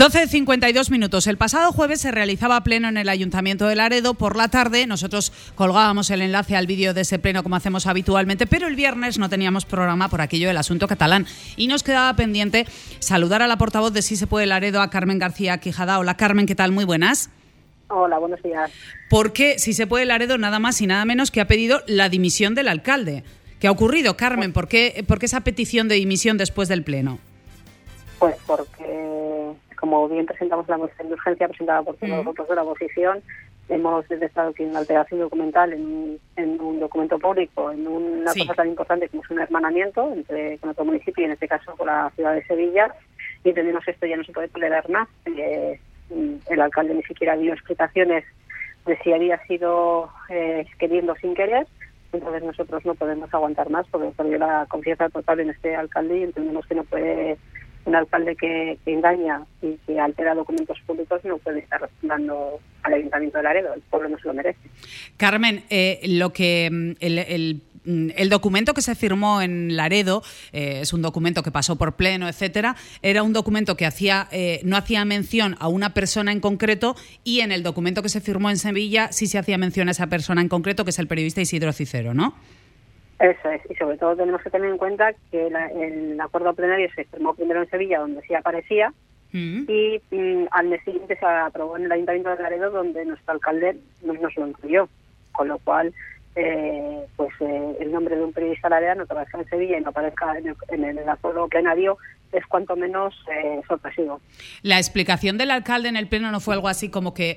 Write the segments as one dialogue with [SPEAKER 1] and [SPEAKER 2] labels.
[SPEAKER 1] 12:52. El pasado jueves se realizaba pleno en el Ayuntamiento de Laredo. Por la tarde nosotros colgábamos el enlace al vídeo de ese pleno como hacemos habitualmente, pero el viernes no teníamos programa por aquello del asunto catalán y nos quedaba pendiente saludar a la portavoz de Sí se puede Laredo, a Carmen García Quijada. Hola Carmen, ¿qué tal? Muy buenas.
[SPEAKER 2] Hola, buenos días.
[SPEAKER 1] Porque Sí se puede Laredo nada más y nada menos que ha pedido la dimisión del alcalde. ¿Qué ha ocurrido, Carmen? ¿Por qué esa petición de dimisión después del pleno?
[SPEAKER 2] Pues porque, como bien presentamos la moción de urgencia presentada por todos los grupos de la oposición, hemos detectado aquí una alteración documental en un documento público, en una cosa tan importante como es un hermanamiento con otro municipio, y en este caso con la ciudad de Sevilla, y entendemos que esto ya no se puede tolerar más. El alcalde ni siquiera dio explicaciones de si había sido queriendo o sin querer. Entonces nosotros no podemos aguantar más porque perdió la confianza total en este alcalde y entendemos que no puede, un alcalde que engaña y que altera documentos públicos no puede estar respaldando al Ayuntamiento de Laredo. El pueblo no se lo merece.
[SPEAKER 1] Carmen, el documento que se firmó en Laredo es un documento que pasó por pleno, etcétera. Era un documento que no hacía mención a una persona en concreto, y en el documento que se firmó en Sevilla sí se hacía mención a esa persona en concreto, que es el periodista Isidro Cicero, ¿no?
[SPEAKER 2] Eso es, y sobre todo tenemos que tener en cuenta que el acuerdo plenario se firmó primero en Sevilla, donde sí aparecía, y al mes siguiente se aprobó en el Ayuntamiento de Laredo, donde nuestro alcalde no nos lo incluyó, con lo cual el nombre de un periodista lareano que aparezca en Sevilla y no aparezca en el acuerdo plenario es cuanto menos sorpresivo.
[SPEAKER 1] La explicación del alcalde en el pleno no fue algo así como que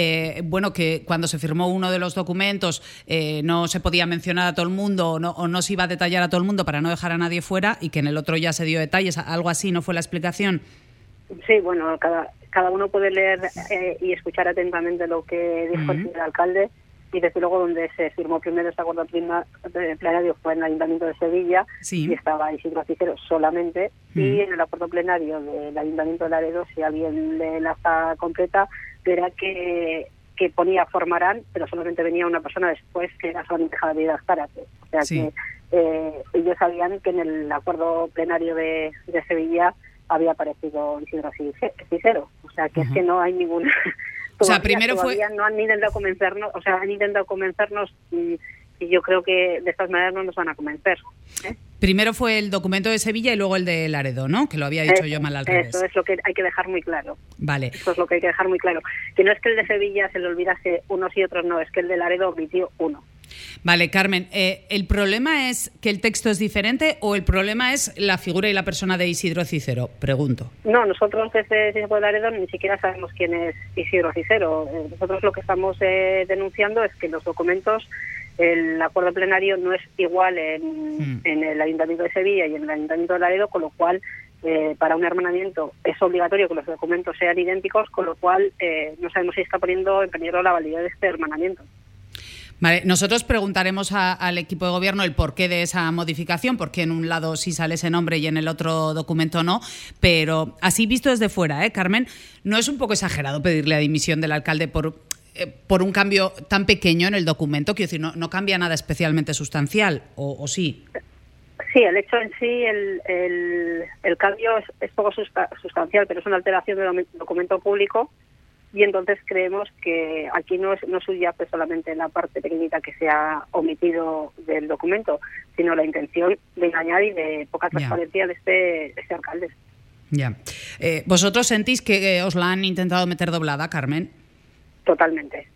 [SPEAKER 1] que cuando se firmó uno de los documentos no se podía mencionar a todo el mundo o no se iba a detallar a todo el mundo para no dejar a nadie fuera, y que en el otro ya se dio detalles? ¿Algo así no fue la explicación?
[SPEAKER 2] Sí, bueno, cada uno puede leer y escuchar atentamente lo que dijo el señor alcalde. Y desde luego donde se firmó primero este acuerdo plenario fue en el Ayuntamiento de Sevilla, y estaba Isidro Cicero solamente, y en el acuerdo plenario del Ayuntamiento de Laredo, si alguien lee la acta completa, verá que ponía formarán, pero solamente venía una persona después, que era solamente Javier Azcárate. O sea que ellos sabían que en el acuerdo plenario de Sevilla había aparecido Isidro Cicero. O sea que es que no hay ninguna... Todavía no han intentado convencernos, han intentado convencernos y yo creo que de estas maneras no nos van a convencer.
[SPEAKER 1] Primero fue el documento de Sevilla y luego el de Laredo, ¿no? Que lo había dicho yo mal al revés.
[SPEAKER 2] Eso es lo que hay que dejar muy claro.
[SPEAKER 1] Vale.
[SPEAKER 2] Eso es lo que hay que dejar muy claro. Que no es que el de Sevilla se le olvidase unos y otros, no, es que el de Laredo omitió uno.
[SPEAKER 1] Vale, Carmen, ¿el problema es que el texto es diferente o el problema es la figura y la persona de Isidro Cicero? Pregunto.
[SPEAKER 2] No, nosotros desde Sí se puede Laredo ni siquiera sabemos quién es Isidro Cicero. Nosotros lo que estamos denunciando es que los documentos, el acuerdo plenario no es igual en el Ayuntamiento de Sevilla y en el Ayuntamiento de Laredo, con lo cual para un hermanamiento es obligatorio que los documentos sean idénticos, con lo cual no sabemos si está poniendo en peligro la validez de este hermanamiento.
[SPEAKER 1] Vale, nosotros preguntaremos al equipo de gobierno el porqué de esa modificación, porque en un lado sí sale ese nombre y en el otro documento no, pero así visto desde fuera, Carmen, ¿no es un poco exagerado pedirle la dimisión del alcalde por un cambio tan pequeño en el documento? Quiero decir, no cambia nada especialmente sustancial, ¿o sí?
[SPEAKER 2] Sí, el hecho en sí, el cambio es poco sustancial, pero es una alteración del documento público. Y entonces creemos que aquí no subyace solamente la parte pequeñita que se ha omitido del documento, sino la intención de engañar y de poca transparencia de este alcalde.
[SPEAKER 1] Ya. ¿Vosotros sentís que os la han intentado meter doblada, Carmen?
[SPEAKER 2] Totalmente.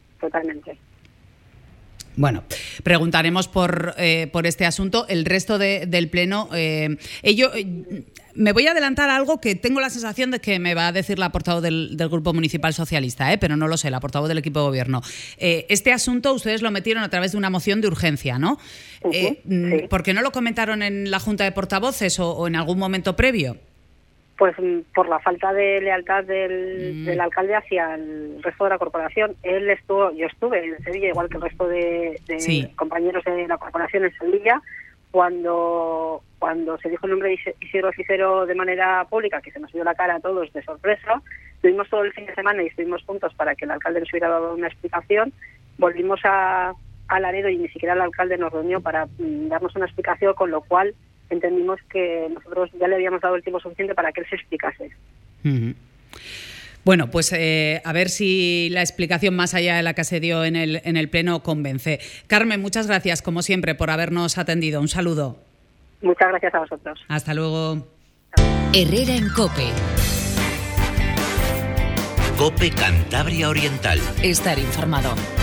[SPEAKER 1] Bueno, preguntaremos por este asunto. El resto del pleno, me voy a adelantar a algo que tengo la sensación de que me va a decir la portavoz del Grupo Municipal Socialista, pero no lo sé, la portavoz del equipo de gobierno. Este asunto ustedes lo metieron a través de una moción de urgencia, ¿no?
[SPEAKER 2] Sí.
[SPEAKER 1] ¿Por qué no lo comentaron en la Junta de Portavoces o en algún momento previo?
[SPEAKER 2] Pues por la falta de lealtad del alcalde hacia el resto de la corporación. Yo estuve en Sevilla, igual que el resto de compañeros de la corporación en Sevilla, cuando se dijo el nombre de Isidro Cicero de manera pública, que se nos dio la cara a todos de sorpresa. Estuvimos todo el fin de semana y estuvimos juntos para que el alcalde nos hubiera dado una explicación. Volvimos a Laredo y ni siquiera el alcalde nos reunió para darnos una explicación, con lo cual entendimos que nosotros ya le habíamos dado el tiempo suficiente para que él se explicase.
[SPEAKER 1] Bueno, pues a ver si la explicación más allá de la que se dio en el Pleno convence. Carmen, muchas gracias, como siempre, por habernos atendido. Un saludo.
[SPEAKER 2] Muchas gracias a vosotros.
[SPEAKER 1] Hasta luego.
[SPEAKER 3] Herrera en COPE.
[SPEAKER 4] COPE Cantabria Oriental.
[SPEAKER 3] Estar informado.